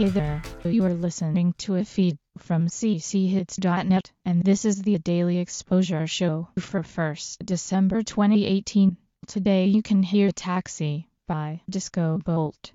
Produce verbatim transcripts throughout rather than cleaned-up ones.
Hey there, you are listening to a feed from c c hits dot net, and this is the Daily Exposure Show for first December twenty eighteen. Today you can hear Taxi by Disco Bolt.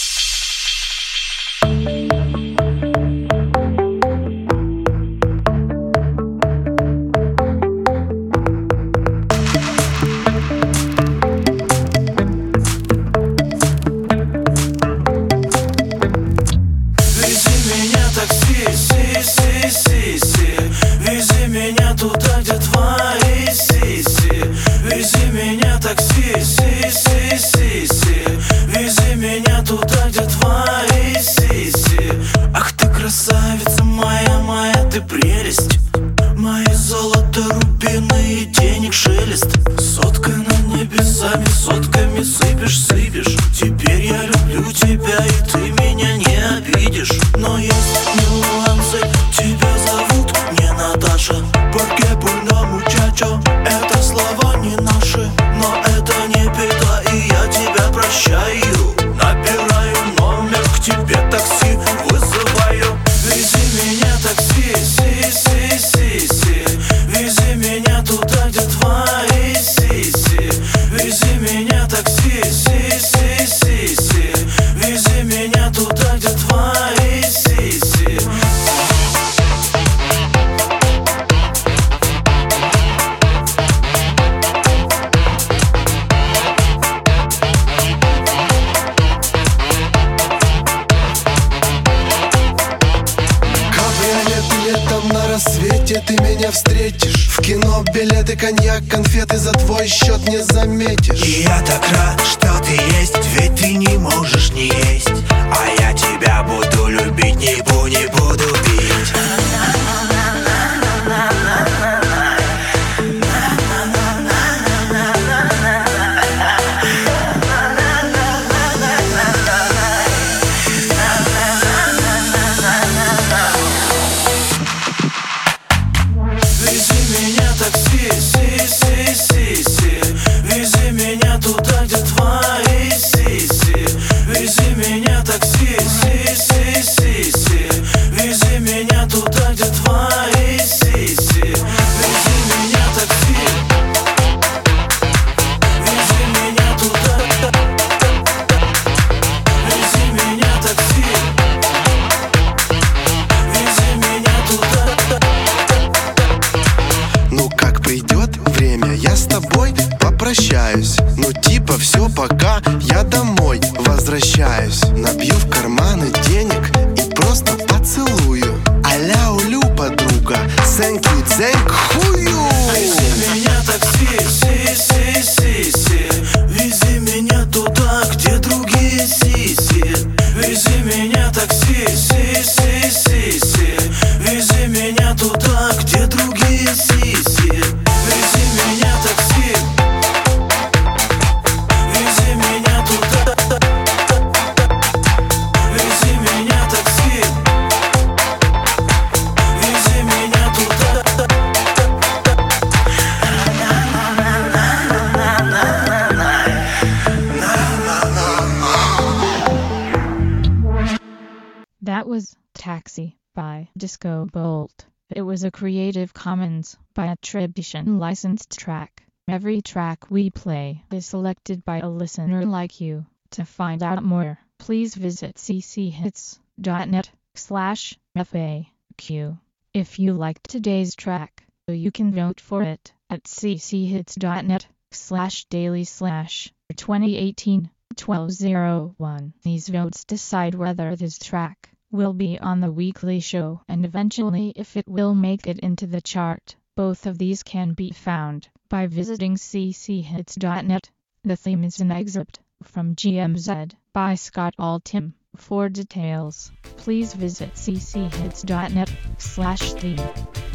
Красавица моя, моя ты прелесть, мои золото, рубины и денег шелест. Соткой над небесами, сотками сыпешь, сыпешь. Теперь я люблю тебя, и ты меня не обидишь. Но есть нюансы, тебя зовут не Наташа. Porque bueno muchacho, это слова не наши. Но это не беда, и я тебя прощаю. Набираю номер, к тебе такси вызываю. Вези меня, такси, си, си, си, си. Вези меня туда, где твои сиси. Вези меня, такси, си, си, си, си. Вези меня туда, где твои сиси. Летом на рассвете ты меня встретишь. В кино билеты, коньяк, конфеты за твой счет не заметишь. И я так рад, что ты есть, ведь ты не можешь не есть. А я тебя буду любить, не буду, не буду бить. Прощаюсь, ну типа все, пока я домой возвращаюсь. Набью в карманы денег и просто поцелую. А-ля улю, подруга, thank you, thank хую. Вези меня, такси, си, си, си, си. Вези меня туда, где другие сиси. Вези меня, такси, си, си, си, си. Вези меня туда, где другие сиси. Вези меня, такси. That was Taxi by Disco Bolt. It was a Creative Commons by attribution licensed track. Every track we play is selected by a listener like you. To find out more, please visit c c hits dot net slash F A Q. If you liked today's track, you can vote for it at c c hits dot net slash daily slash twenty eighteen twelve oh one. These votes decide whether this track will be on the weekly show and eventually if it will make it into the chart. Both of these can be found by visiting c c hits dot net. The theme is an excerpt from G M Z by Scott Altham. For details, please visit c c hits dot net slash theme.